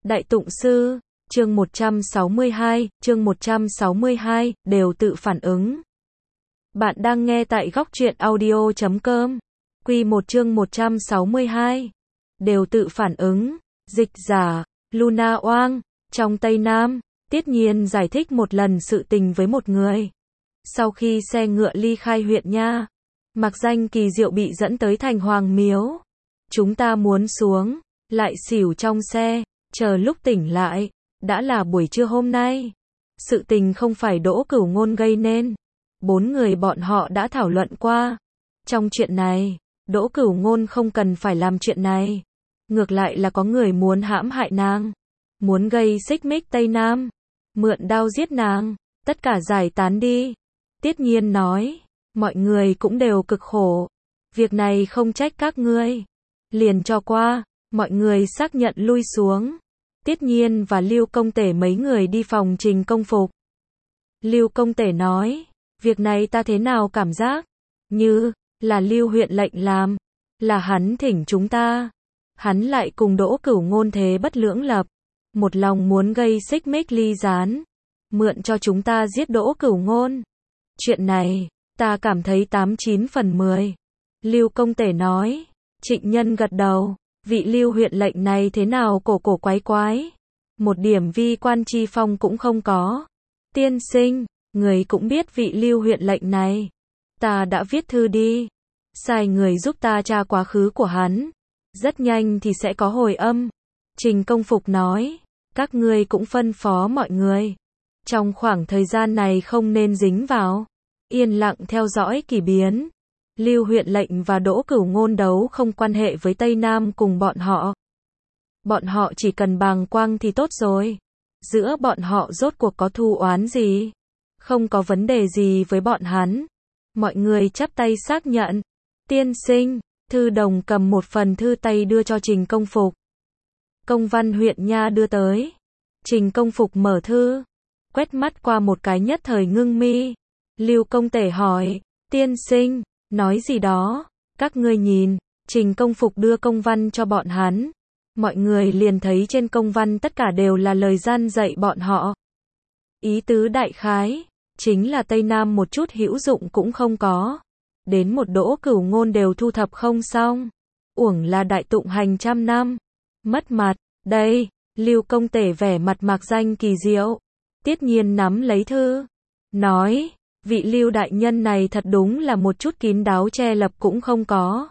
Đại Tụng Sư, chương 162, đều tự phản ứng. Bạn đang nghe tại góc truyện audio.com. Quy 1 chương 162. Đều tự phản ứng. Dịch giả, Luna Oang, trong Tây Nam, Tiết Nhiên giải thích một lần sự tình với một người. Sau khi xe ngựa ly khai huyện Nha, Mạc Danh Kỳ Diệu bị dẫn tới thành Hoàng Miếu. Chúng ta muốn xuống, lại xỉu trong xe, chờ lúc tỉnh lại, đã là buổi trưa hôm nay. Sự tình không phải Đỗ Cửu Ngôn gây nên. 4 người bọn họ đã thảo luận qua. Trong chuyện này, Đỗ Cửu Ngôn không cần phải làm chuyện này. Ngược lại là có người muốn hãm hại nàng, muốn gây xích mích Tây Nam, mượn đao giết nàng, tất cả giải tán đi. Tiết Nhiên nói, mọi người cũng đều cực khổ. Việc này không trách các ngươi. Liền cho qua, mọi người xác nhận lui xuống. Tiết Nhiên và Lưu Công Tể mấy người đi phòng Trình Công Phục. Lưu Công Tể nói, việc này ta thế nào cảm giác? Như, là Lưu huyện lệnh làm, là hắn thỉnh chúng ta. Hắn lại cùng Đỗ Cửu Ngôn thế bất lưỡng lập. Một lòng muốn gây xích mích ly gián. Mượn cho chúng ta giết Đỗ Cửu Ngôn. Chuyện này, ta cảm thấy 89 phần 10. Lưu Công Tể nói. Trịnh Nhân gật đầu. Vị Lưu huyện lệnh này thế nào cổ quái quái. Một điểm vi quan chi phong cũng không có. Tiên sinh, người cũng biết vị Lưu huyện lệnh này. Ta đã viết thư đi. Sai người giúp ta tra quá khứ của hắn. Rất nhanh thì sẽ có hồi âm. Trình Công Phục nói. Các ngươi cũng phân phó mọi người. Trong khoảng thời gian này không nên dính vào. Yên lặng theo dõi kỳ biến. Lưu huyện lệnh và Đỗ Cửu Ngôn đấu không quan hệ với Tây Nam cùng bọn họ. Bọn họ chỉ cần bàng quang thì tốt rồi. Giữa bọn họ rốt cuộc có thù oán gì? Không có vấn đề gì với bọn hắn. Mọi người chắp tay xác nhận. Tiên sinh, thư đồng cầm một phần thư tay đưa cho Trình Công Phục. Công văn huyện Nha đưa tới. Trình Công Phục mở thư. Quét mắt qua một cái nhất thời ngưng mi. Lưu Công Tể hỏi, tiên sinh, nói gì đó, các ngươi nhìn. Trình Công Phục đưa công văn cho bọn hắn. Mọi người liền thấy trên công văn tất cả đều là lời gian dạy bọn họ. Ý tứ đại khái, chính là Tây Nam một chút hữu dụng cũng không có. Đến một Đỗ Cửu Ngôn đều thu thập không xong. Uổng là đại tụng hành trăm năm. Mất mặt, đây, Lưu Công Tể vẻ mặt Mạc Danh Kỳ Diệu. Tiết Nhiên nắm lấy thư. Nói, vị Lưu đại nhân này thật đúng là một chút kín đáo che lập cũng không có.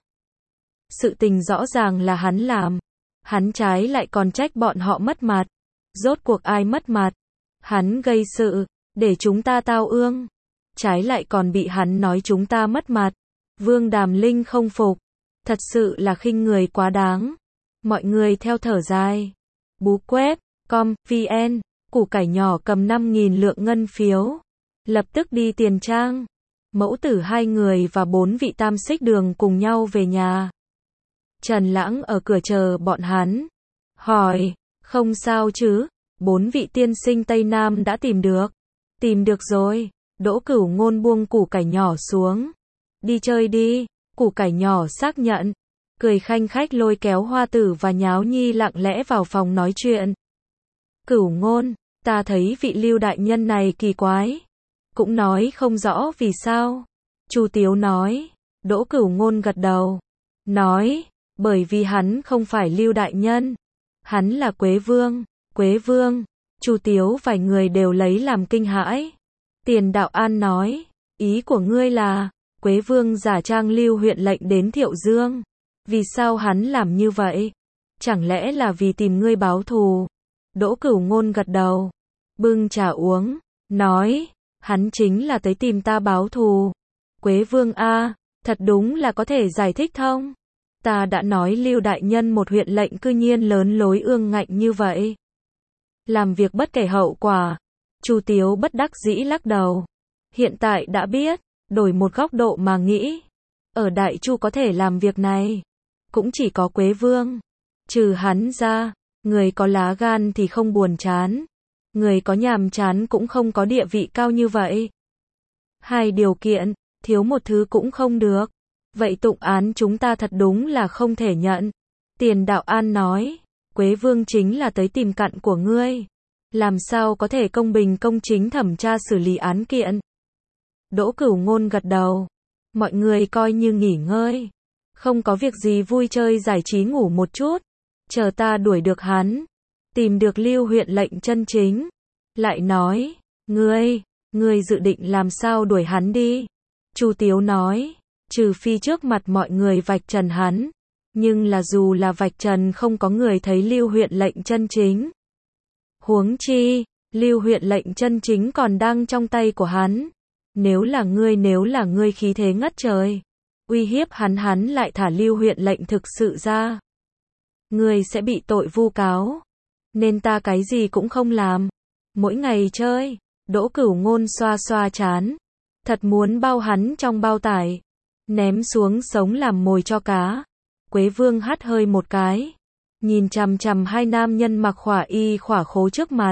Sự tình rõ ràng là hắn làm. Hắn trái lại còn trách bọn họ mất mặt. Rốt cuộc ai mất mặt? Hắn gây sự, để chúng ta tao ương. Trái lại còn bị hắn nói chúng ta mất mặt. Vương Đàm Linh không phục. Thật sự là khinh người quá đáng. Mọi người theo thở dài. Bú quét, vn, củ cải nhỏ cầm 5.000 lượng ngân phiếu. Lập tức đi tiền trang. Mẫu tử 2 người và 4 vị tam xích đường cùng nhau về nhà. Trần Lãng ở cửa chờ bọn hắn. Hỏi, không sao chứ? 4 vị tiên sinh Tây Nam đã tìm được. Tìm được rồi. Đỗ Cửu Ngôn buông củ cải nhỏ xuống. Đi chơi đi. Củ cải nhỏ xác nhận. Cười khanh khách lôi kéo Hoa Tử và Nháo Nhi lặng lẽ vào phòng nói chuyện. Cửu Ngôn, ta thấy vị Lưu đại nhân này kỳ quái. Cũng nói không rõ vì sao. Chu Tiếu nói. Đỗ Cửu Ngôn gật đầu. Nói, bởi vì hắn không phải Lưu đại nhân. Hắn là Quế Vương. Quế Vương. Chu Tiếu vài người đều lấy làm kinh hãi. Tiền Đạo An nói. Ý của ngươi là, Quế Vương giả trang Lưu huyện lệnh đến Thiệu Dương. Vì sao hắn làm như vậy? Chẳng lẽ là vì tìm ngươi báo thù? Đỗ Cửu Ngôn gật đầu. Bưng trà uống. Nói. Hắn chính là tới tìm ta báo thù. Quế Vương a, thật đúng là có thể giải thích thông. Ta đã nói Lưu đại nhân một huyện lệnh cư nhiên lớn lối ương ngạnh như vậy. Làm việc bất kể hậu quả. Chu Tiếu bất đắc dĩ lắc đầu. Hiện tại đã biết, đổi một góc độ mà nghĩ. Ở Đại Chu có thể làm việc này. Cũng chỉ có Quế Vương. Trừ hắn ra, người có lá gan thì không buồn chán. Người có nhàm chán cũng không có địa vị cao như vậy. 2 điều kiện, thiếu một thứ cũng không được. Vậy tụng án chúng ta thật đúng là không thể nhận. Tiền Đạo An nói. Quế Vương chính là tới tìm cặn của ngươi. Làm sao có thể công bình công chính thẩm tra xử lý án kiện? Đỗ Cửu Ngôn gật đầu. Mọi người coi như nghỉ ngơi. Không có việc gì vui chơi giải trí ngủ một chút. Chờ ta đuổi được hắn. Tìm được Lưu huyện lệnh chân chính. Lại nói, ngươi dự định làm sao đuổi hắn đi? Chu Tiếu nói, trừ phi trước mặt mọi người vạch trần hắn. Nhưng là dù là vạch trần không có người thấy Lưu huyện lệnh chân chính. Huống chi, Lưu huyện lệnh chân chính còn đang trong tay của hắn. Nếu là ngươi khí thế ngất trời, uy hiếp hắn lại thả Lưu huyện lệnh thực sự ra. Ngươi sẽ bị tội vu cáo. Nên ta cái gì cũng không làm. Mỗi ngày chơi. Đỗ Cửu Ngôn xoa xoa trán. Thật muốn bao hắn trong bao tải. Ném xuống sống làm mồi cho cá. Quế Vương hắt hơi một cái. Nhìn chằm chằm hai nam nhân mặc khỏa y khỏa khố trước mặt.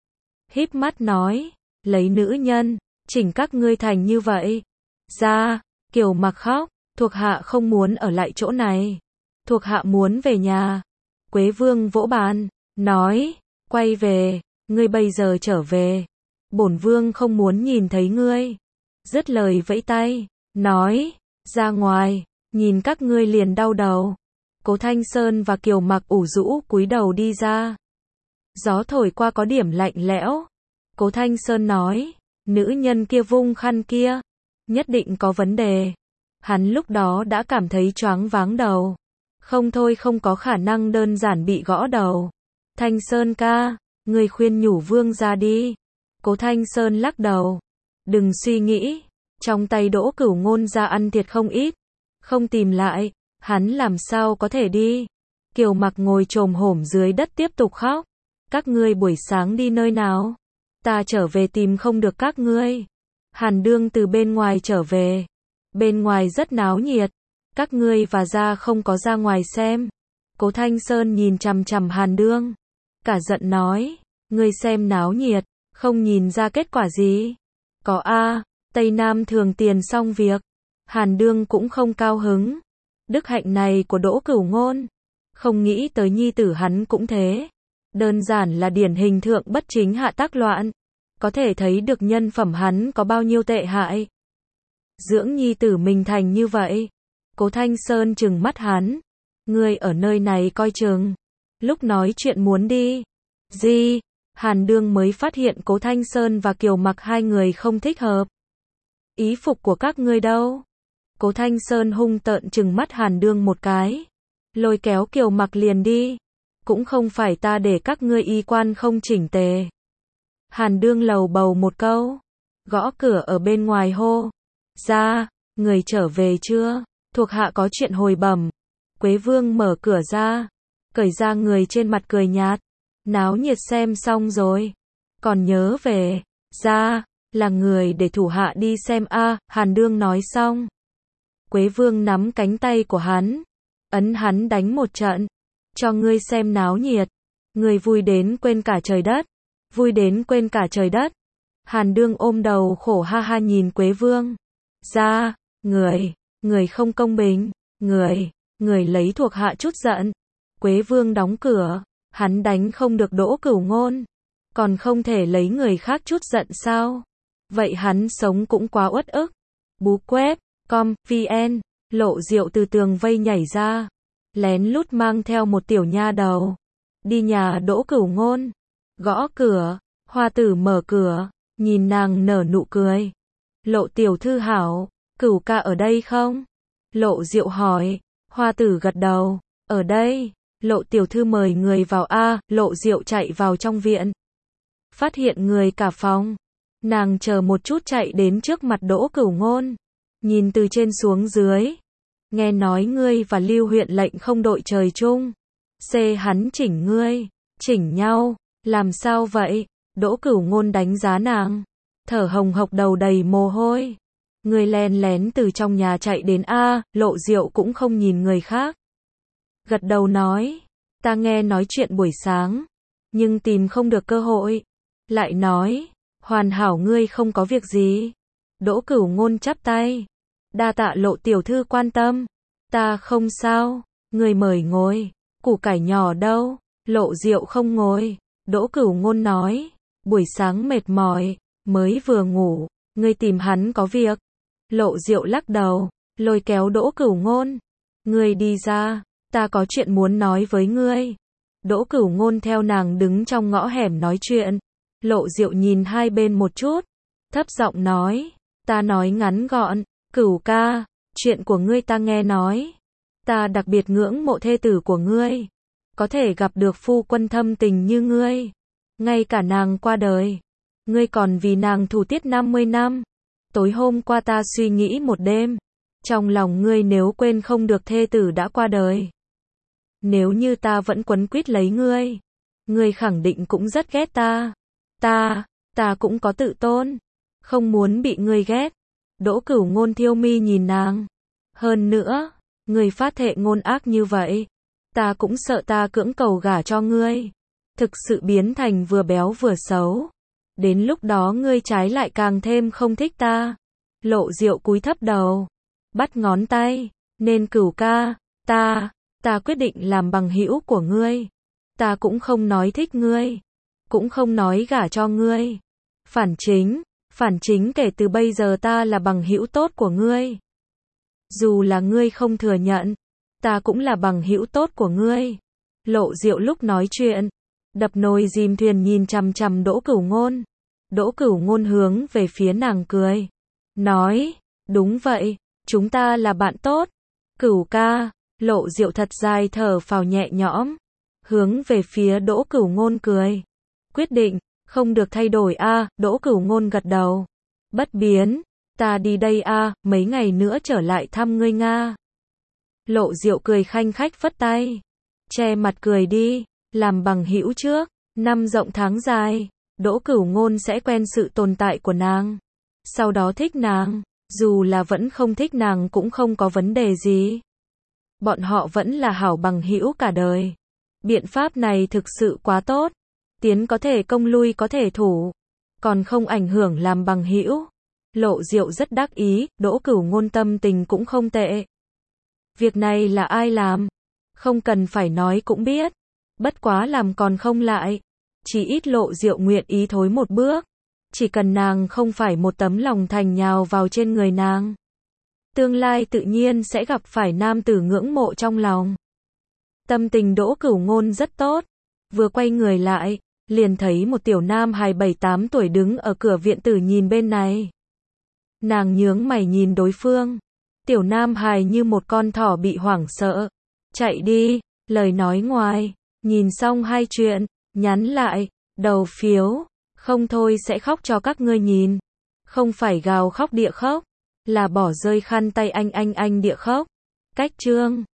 Híp mắt nói. Lấy nữ nhân. Chỉnh các ngươi thành như vậy. Ra. Kiều Mặc khóc. Thuộc hạ không muốn ở lại chỗ này. Thuộc hạ muốn về nhà. Quế Vương vỗ bàn. Nói. Quay về. Ngươi bây giờ trở về. Bổn vương không muốn nhìn thấy ngươi. Dứt lời vẫy tay. Nói. Ra ngoài. Nhìn các ngươi liền đau đầu. Cố Thanh Sơn và Kiều Mặc ủ rũ cúi đầu đi ra. Gió thổi qua có điểm lạnh lẽo. Cố Thanh Sơn nói. Nữ nhân kia vung khăn kia. Nhất định có vấn đề. Hắn lúc đó đã cảm thấy choáng váng đầu. Không thôi không có khả năng đơn giản bị gõ đầu. Thanh Sơn ca. Người khuyên nhủ vương ra đi. Cố Thanh Sơn lắc đầu. Đừng suy nghĩ. Trong tay Đỗ Cửu Ngôn ra ăn thiệt không ít. Không tìm lại. Hắn làm sao có thể đi. Kiều Mặc ngồi chồm hổm dưới đất tiếp tục khóc. Các ngươi buổi sáng đi nơi nào? Ta trở về tìm không được các ngươi. Hàn Đương từ bên ngoài trở về. Bên ngoài rất náo nhiệt. Các ngươi và gia không có ra ngoài xem. Cố Thanh Sơn nhìn chằm chằm Hàn Đương. Cả giận nói. Ngươi xem náo nhiệt. Không nhìn ra kết quả gì. Có a. Tây Nam thường tiền xong việc. Hàn Đương cũng không cao hứng. Đức hạnh này của Đỗ Cửu Ngôn. Không nghĩ tới nhi tử hắn cũng thế. Đơn giản là điển hình thượng bất chính hạ tác loạn. Có thể thấy được nhân phẩm hắn có bao nhiêu tệ hại. Dưỡng nhi tử mình thành như vậy. Cố Thanh Sơn trừng mắt hắn. Ngươi ở nơi này coi chừng. Lúc nói chuyện muốn đi. Gì? Hàn Đương mới phát hiện Cố Thanh Sơn và Kiều Mặc hai người không thích hợp. Ý phục của các ngươi đâu? Cố Thanh Sơn hung tợn trừng mắt Hàn Đương một cái. Lôi kéo Kiều Mặc liền đi. Cũng không phải ta để các ngươi y quan không chỉnh tề. Hàn Đương lầu bầu một câu. Gõ cửa ở bên ngoài hô. Ra, người trở về chưa? Thuộc hạ có chuyện hồi bẩm. Quế Vương mở cửa ra. Cởi ra người trên mặt cười nhạt. Náo nhiệt xem xong rồi. Còn nhớ về. Ra, là người để thủ hạ đi xem a. Hàn Đương nói xong. Quế Vương nắm cánh tay của hắn. Ấn hắn đánh một trận. Cho ngươi xem náo nhiệt. Ngươi vui đến quên cả trời đất. Vui đến quên cả trời đất. Hàn Đương ôm đầu khổ ha ha nhìn Quế Vương. Ra, người không công bình. Người lấy thuộc hạ chút giận. Quế Vương đóng cửa. Hắn đánh không được Đỗ Cửu Ngôn. Còn không thể lấy người khác chút giận sao? Vậy hắn sống cũng quá uất ức. Bú quét, vn, Lộ Diệu từ tường vây nhảy ra. Lén lút mang theo một tiểu nha đầu. Đi nhà Đỗ Cửu Ngôn. Gõ cửa. Hoa Tử mở cửa. Nhìn nàng nở nụ cười. Lộ tiểu thư hảo. Cửu ca ở đây không? Lộ Diệu hỏi. Hoa Tử gật đầu. Ở đây. Lộ tiểu thư mời người vào a. Lộ Diệu chạy vào trong viện. Phát hiện người cả phòng. Nàng chờ một chút chạy đến trước mặt Đỗ Cửu Ngôn. Nhìn từ trên xuống dưới. Nghe nói ngươi và Lưu huyện lệnh không đội trời chung. Hắn chỉnh ngươi. Chỉnh nhau. Làm sao vậy? Đỗ Cửu Ngôn đánh giá nàng. Thở hồng hộc đầu đầy mồ hôi. Ngươi len lén từ trong nhà chạy đến a. Lộ Diệu cũng không nhìn người khác. Gật đầu nói. Ta nghe nói chuyện buổi sáng. Nhưng tìm không được cơ hội. Lại nói. Hoàn hảo ngươi không có việc gì. Đỗ Cửu Ngôn chắp tay. Đa tạ Lộ tiểu thư quan tâm. Ta không sao. Ngươi mời ngồi. Củ cải nhỏ đâu? Lộ Diệu không ngồi. Đỗ Cửu Ngôn nói, buổi sáng mệt mỏi, mới vừa ngủ, ngươi tìm hắn có việc. Lộ Diệu lắc đầu, lôi kéo Đỗ Cửu Ngôn. Ngươi đi ra, ta có chuyện muốn nói với ngươi. Đỗ Cửu Ngôn theo nàng đứng trong ngõ hẻm nói chuyện. Lộ Diệu nhìn hai bên một chút, thấp giọng nói, ta nói ngắn gọn, Cửu ca, chuyện của ngươi ta nghe nói. Ta đặc biệt ngưỡng mộ thê tử của ngươi. Có thể gặp được phu quân thâm tình như ngươi. Ngay cả nàng qua đời, ngươi còn vì nàng thủ tiết 50 năm. Tối hôm qua ta suy nghĩ một đêm. Trong lòng ngươi nếu quên không được thê tử đã qua đời. Nếu như ta vẫn quấn quýt lấy ngươi khẳng định cũng rất ghét ta. Ta cũng có tự tôn. Không muốn bị ngươi ghét. Đỗ Cửu Ngôn thiêu mi nhìn nàng. Hơn nữa, ngươi phát thệ ngôn ác như vậy. Ta cũng sợ ta cưỡng cầu gả cho ngươi. Thực sự biến thành vừa béo vừa xấu. Đến lúc đó ngươi trái lại càng thêm không thích ta. Lộ Diệu cúi thấp đầu. Bắt ngón tay. Nên Cửu ca, ta quyết định làm bằng hữu của ngươi. Ta cũng không nói thích ngươi. Cũng không nói gả cho ngươi. Phản chính kể từ bây giờ ta là bằng hữu tốt của ngươi. Dù là ngươi không thừa nhận, ta cũng là bằng hữu tốt của ngươi. Lộ Diệu lúc nói chuyện, đập nồi dìm thuyền nhìn chằm chằm Đỗ Cửu Ngôn. Đỗ Cửu Ngôn hướng về phía nàng cười. Nói, đúng vậy, chúng ta là bạn tốt. Cửu ca, Lộ Diệu thật dài thở phào nhẹ nhõm. Hướng về phía Đỗ Cửu Ngôn cười. Quyết định, không được thay đổi a. Đỗ Cửu Ngôn gật đầu. Bất biến, ta đi đây a, mấy ngày nữa trở lại thăm ngươi Nga. Lộ Diệu cười khanh khách phất tay. Che mặt cười đi, làm bằng hữu trước. Năm rộng tháng dài, Đỗ Cửu Ngôn sẽ quen sự tồn tại của nàng. Sau đó thích nàng, dù là vẫn không thích nàng cũng không có vấn đề gì. Bọn họ vẫn là hảo bằng hữu cả đời. Biện pháp này thực sự quá tốt. Tiến có thể công lui có thể thủ. Còn không ảnh hưởng làm bằng hữu. Lộ Diệu rất đắc ý, Đỗ Cửu Ngôn tâm tình cũng không tệ. Việc này là ai làm? Không cần phải nói cũng biết. Bất quá làm còn không lại. Chỉ ít Lộ Diệu nguyện ý thối một bước. Chỉ cần nàng không phải một tấm lòng thành nhào vào trên người nàng. Tương lai tự nhiên sẽ gặp phải nam tử ngưỡng mộ trong lòng. Tâm tình Đỗ Cửu Ngôn rất tốt. Vừa quay người lại, liền thấy một tiểu nam hài 7-8 tuổi đứng ở cửa viện tử nhìn bên này. Nàng nhướng mày nhìn đối phương. Tiểu nam hài như một con thỏ bị hoảng sợ. Chạy đi, lời nói ngoài. Nhìn xong hai chuyện, nhắn lại, đầu phiếu. Không thôi sẽ khóc cho các ngươi nhìn. Không phải gào khóc địa khóc. Là bỏ rơi khăn tay anh địa khóc. Cách chương.